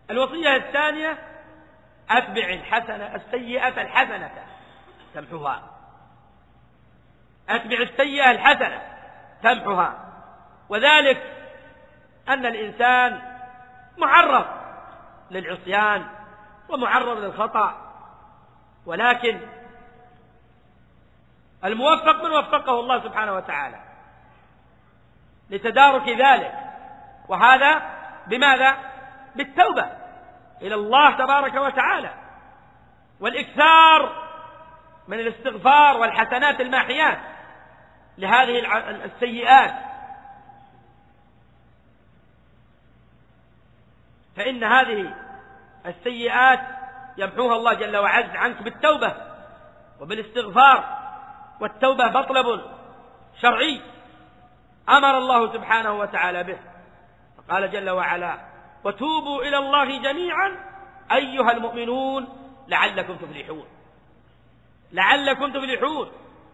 الوصية الثانية: أتبع السيئة الحسنة تمحها. أتبع السيئة الحسنة تمحها. وذلك أن الإنسان معرض للعصيان ومعرض للخطأ، ولكن الموفق من وفقه الله سبحانه وتعالى لتدارك ذلك، وهذا بماذا؟ بالتوبة إلى الله تبارك وتعالى، والإكثار من الاستغفار والحسنات الماحيات لهذه السيئات، فإن هذه السيئات يمحوها الله جل وعز عنك بالتوبة وبالاستغفار. والتوبة مطلب شرعي أمر الله سبحانه وتعالى به، فقال جل وعلا: وتوبوا إلى الله جميعا أيها المؤمنون لعلكم تفلحون. لعلكم تفلحون.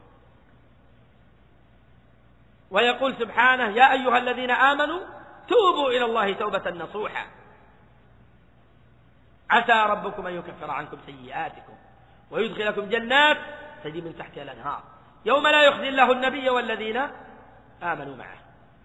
ويقول سبحانه: يا أيها الذين آمنوا توبوا إلى الله توبة نصوحا عسى ربكم أن يكفر عنكم سيئاتكم ويدخلكم جنات تجري من تحتها الأنهار يوم لا يخزي الله النبي والذين آمنوا معه.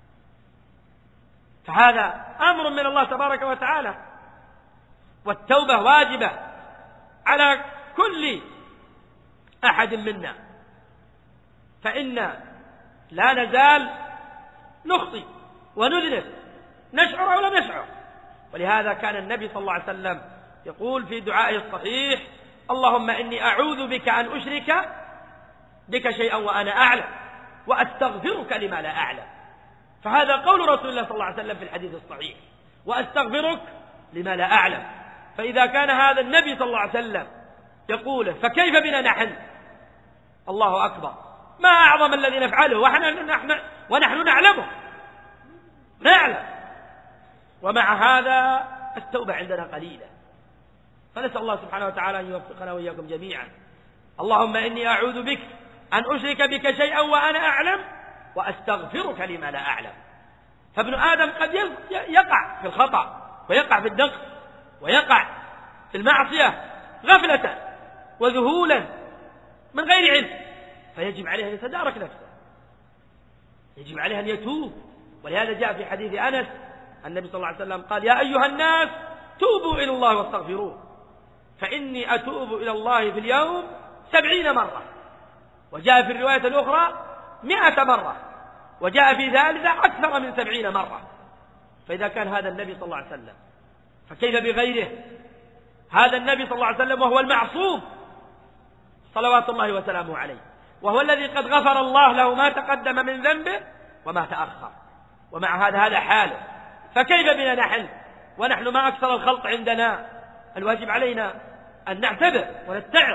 فهذا أمر من الله تبارك وتعالى، والتوبة واجبة على كل أحد منا، فإن لا نزال نخطئ ونذنب، نشعر أو لم نشعر. ولهذا كان النبي صلى الله عليه وسلم يقول في دعائه الصحيح: اللهم إني أعوذ بك أن أشرك بك شيئا وأنا أعلم وأستغفرك لما لا أعلم. فهذا قول رسول الله صلى الله عليه وسلم في الحديث الصحيح: وأستغفرك لما لا أعلم. فإذا كان هذا النبي صلى الله عليه وسلم يقوله، فكيف بنا نحن؟ الله أكبر، ما أعظم الذي نفعله ونحن نعلمه، نعلم، ومع هذا التوبة عندنا قليلة. فنسأل الله سبحانه وتعالى أن يوفقنا وإياكم جميعا. اللهم إني أعوذ بك أن أشرك بك شيئا وأنا أعلم وأستغفرك لما لا أعلم. فابن آدم قد يقع في الخطأ ويقع في النقص ويقع في المعصية غفلة وذهولا من غير علم، فيجب عليه أن يتدارك نفسه، يجب عليه أن يتوب. ولهذا جاء في حديث أنس النبي صلى الله عليه وسلم قال: يا أيها الناس توبوا إلى الله واستغفروه فإني أتوب إلى الله في اليوم 70 مرة، وجاء في الرواية الأخرى 100 مرة، وجاء في ثالثة أكثر من 70 مرة. فإذا كان هذا النبي صلى الله عليه وسلم فكيف بغيره؟ هذا النبي صلى الله عليه وسلم وهو المعصوم صلوات الله وسلامه عليه، وهو الذي قد غفر الله له ما تقدم من ذنبه وما تأخر، ومع هذا حاله. فكيف بنا نحن ونحن ما أكثر الخلط عندنا؟ الواجب علينا أن نعتبر ونتعظ.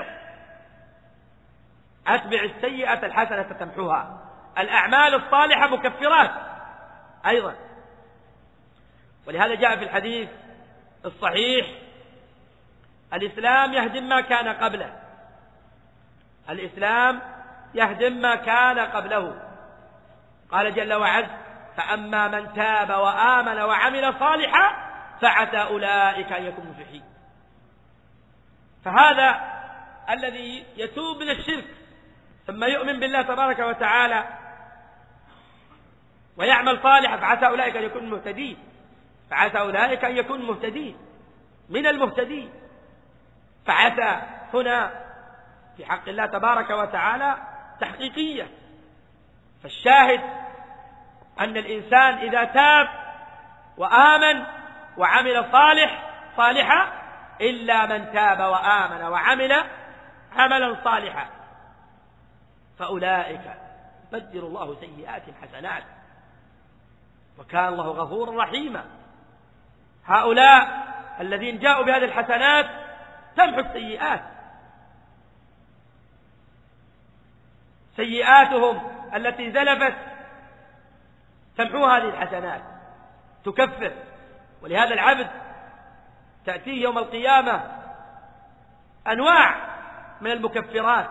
أتبع السيئة الحسنة تمحوها. الأعمال الصالحة مكفرات أيضا، ولهذا جاء في الحديث الصحيح: الإسلام يهدم ما كان قبله. الإسلام يهدم ما كان قبله. قال جل وعز: فأما من تاب وآمن وعمل صالحا فعسى أولئك أن يكونوا مفلحين. فهذا الذي يتوب من الشرك ثم يؤمن بالله تبارك وتعالى ويعمل صالحا فعسى أولئك أن يكونوا مهتدين، فعسى أولئك أن يكونوا مهتدين من المهتدين. فعسى هنا في حق الله تبارك وتعالى تحقيقية. فالشاهد أن الإنسان إذا تاب وآمن وعمل صالحا إلا من تاب وآمن وعمل عملا صالحا فأولئك يبدل الله سيئات حسنات وكان الله غفورا رحيما. هؤلاء الذين جاءوا بهذه الحسنات تمحو السيئات، سيئاتهم التي زلفت تمحو هذه الحسنات تكفر. ولهذا العبد تأتيه يوم القيامة أنواع من المكفرات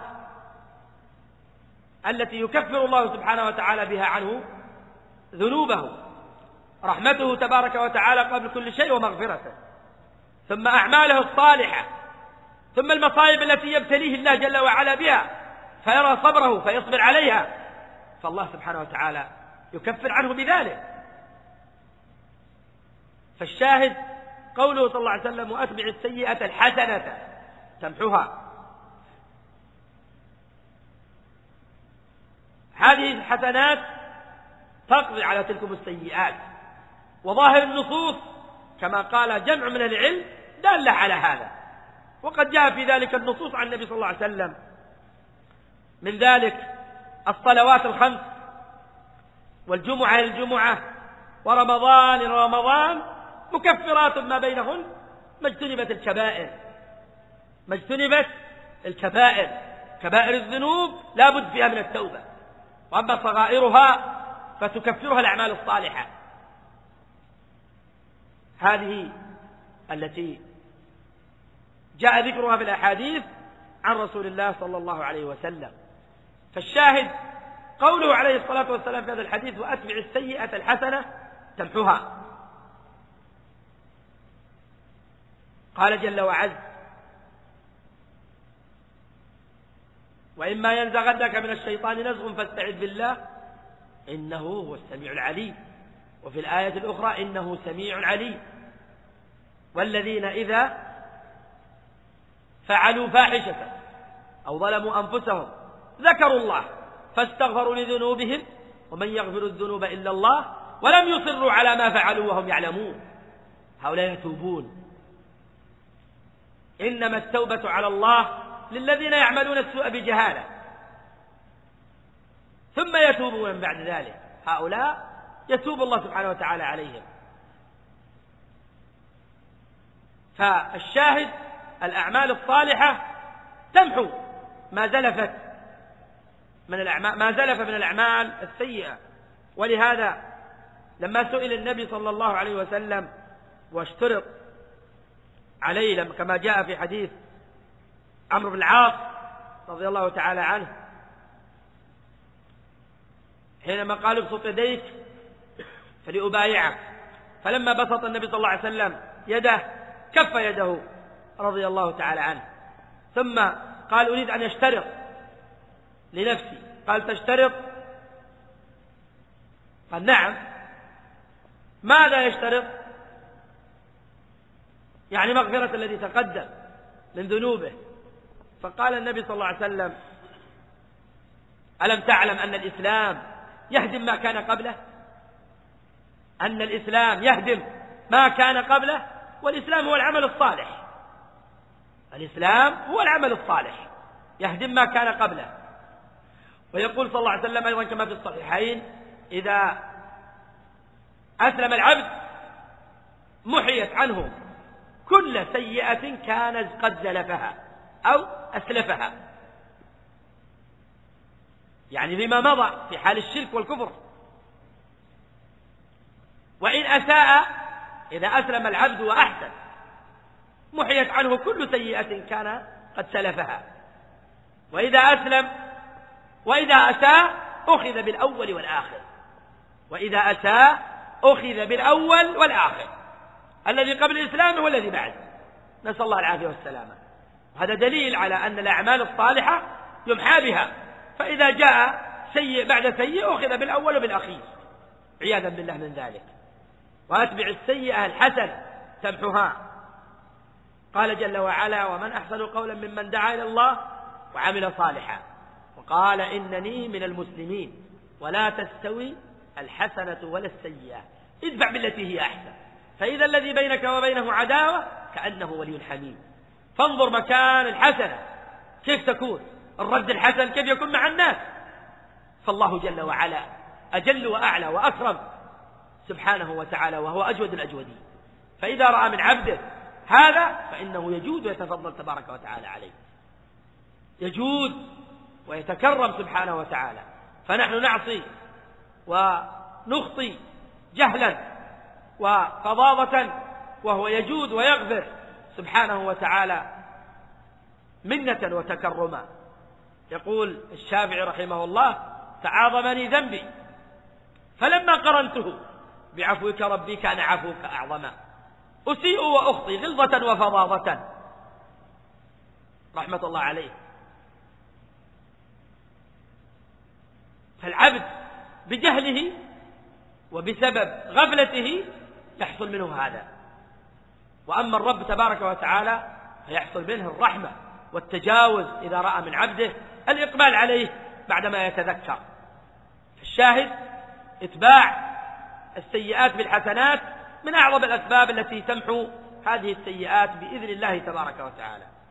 التي يكفر الله سبحانه وتعالى بها عنه ذنوبه، رحمته تبارك وتعالى قبل كل شيء ومغفرته. ثم أعماله الصالحة، ثم المصائب التي يبتليه الله جل وعلا بها فيرى صبره فيصبر عليها، فالله سبحانه وتعالى يكفر عنه بذلك. فالشاهد قوله صلى الله عليه وسلم: وأتبع السيئة الحسنة تمحها. هذه الحسنات تقضي على تلكم السيئات، وظاهر النصوص كما قال جمع من العلم دالة على هذا، وقد جاء في ذلك النصوص عن النبي صلى الله عليه وسلم، من ذلك الصلوات الخمس، والجمعة الجمعة، ورمضان رمضان، مكفرات ما بينهن ما اجتنبت الكبائر. ما اجتنبت الكبائر، كبائر الذنوب لا بد فيها من التوبة، وأما صغائرها فتكفرها الأعمال الصالحة. هذه التي جاء ذكرها في الأحاديث عن رسول الله صلى الله عليه وسلم. فالشاهد قوله عليه الصلاة والسلام في هذا الحديث: وأتبع السيئة الحسنة تمحها. قال جل وعز: وإما ينزغنك من الشيطان نزغ فاستعذ بالله إنه هو السميع العليم. وفي الآية الأخرى: إنه سميع عليم. والذين إذا فعلوا فاحشة أو ظلموا أنفسهم ذكروا الله فاستغفروا لذنوبهم ومن يغفر الذنوب إلا الله ولم يصروا على ما فعلوا وهم يعلمون، هؤلاء يتوبون. إنما التوبة على الله للذين يعملون السوء بجهالة ثم يتوبون من بعد ذلك، هؤلاء يتوب الله سبحانه وتعالى عليهم. فالشاهد الأعمال الصالحة تمحو ما زلف من الأعمال السيئة. ولهذا لما سئل النبي صلى الله عليه وسلم واشترط عليه كما جاء في حديث عمرو بن العاص رضي الله تعالى عنه حينما قال: ابسط يديك فلأبايعك، فلما بسط النبي صلى الله عليه وسلم يده كف يده رضي الله تعالى عنه، ثم قال: أريد أن يشترط لنفسي. قال: تشترط؟ قال: نعم. ماذا يشترط؟ يعني مغفرة الذي تقدم من ذنوبه. فقال النبي صلى الله عليه وسلم: ألم تعلم أن الإسلام يهدم ما كان قبله؟ أن الإسلام يهدم ما كان قبله، والإسلام هو العمل الصالح. الإسلام هو العمل الصالح يهدم ما كان قبله. ويقول صلى الله عليه وسلم أيضا كما في الصحيحين: إذا أسلم العبد محيت عنه كل سيئة كان قد زلفها أو أسلفها، يعني بما مضى في حال الشرك والكفر. وإن أساء، إذا أسلم العبد وأحسن محيت عنه كل سيئة كان قد سلفها. وإذا أسلم وإذا أساء أخذ بالأول والآخر، وإذا أساء أخذ بالأول والآخر، الذي قبل الإسلام هو الذي بعد، نسأل الله العافية والسلامة. وهذا دليل على أن الأعمال الصالحة يمحى بها، فإذا جاء سيء بعد سيء أخذ بالأول وبالأخير، عياذا بالله من ذلك. وأتبع السيئة الحسنة تمحها. قال جل وعلا: ومن أحسن قولا ممن دعا إلى الله وعمل صالحا وقال إنني من المسلمين ولا تستوي الحسنة ولا السيئة ادفع بالتي هي أحسن فإذا الذي بينك وبينه عداوة كأنه ولي حميم. فانظر مكان الحسنة كيف تكون، الرد الحسن كيف يكون مع الناس. فالله جل وعلا أجل وأعلى وأكرم سبحانه وتعالى، وهو أجود الأجودين. فإذا رأى من عبده هذا فإنه يجود ويتفضل تبارك وتعالى عليه، يجود ويتكرم سبحانه وتعالى. فنحن نعصي ونخطي جهلا وفظاظة، وهو يجود ويغفر سبحانه وتعالى منة وتكرما. يقول الشافعي رحمه الله: تعاظمني ذنبي فلما قرنته بعفوك ربي كان عفوك أعظما. أسيء وأخطي غلظة وفظاظة رحمة الله عليه. فالعبد بجهله وبسبب غفلته يحصل منه هذا، وأما الرب تبارك وتعالى فيحصل منه الرحمة والتجاوز إذا رأى من عبده الإقبال عليه بعدما يتذكر. الشاهد اتباع السيئات بالحسنات من أعظم الأسباب التي تمحو هذه السيئات بإذن الله تبارك وتعالى.